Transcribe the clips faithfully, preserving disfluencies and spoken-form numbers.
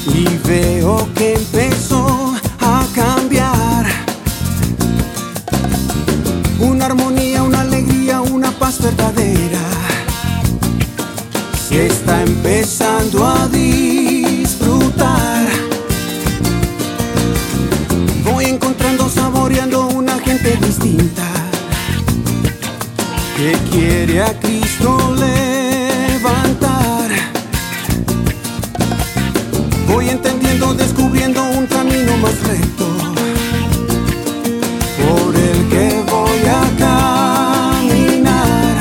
y veo que empezó a cambiar. Una armonía, una alegría, una paz verdadera se está empezando a disfrutar. Voy encontrando, saboreando una gente distinta que quiere a Cristo levantar. Voy entendiendo, descubriendo un camino más recto por el que voy a caminar.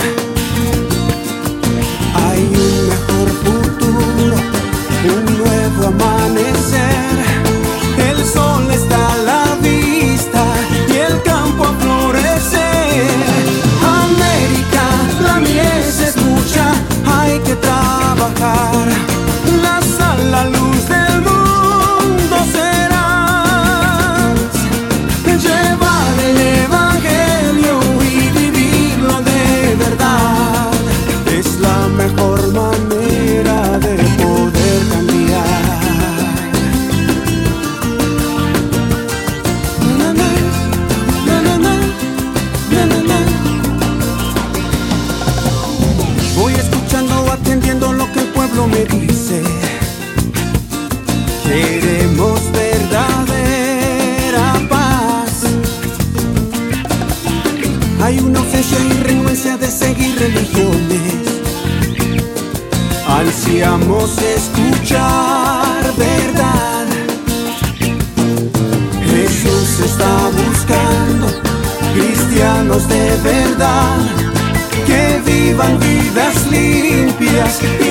Hay un mejor futuro, un nuevo amanecer. El sol está a la vista y el campo a florecer. América, la mies es mucha, hay que trabajar. La sal, la luz del mundo serás. Llevar el evangelio y vivirlo de verdad es la mejor manera de poder cambiar. Na, na, na, na, na, na, na, na. Voy escuchando, atendiendo lo que el pueblo me dice. Queremos verdadera paz. Hay una ausencia y renuencia de seguir religiones. Ansiamos escuchar verdad. Jesús está buscando cristianos de verdad que vivan vidas limpias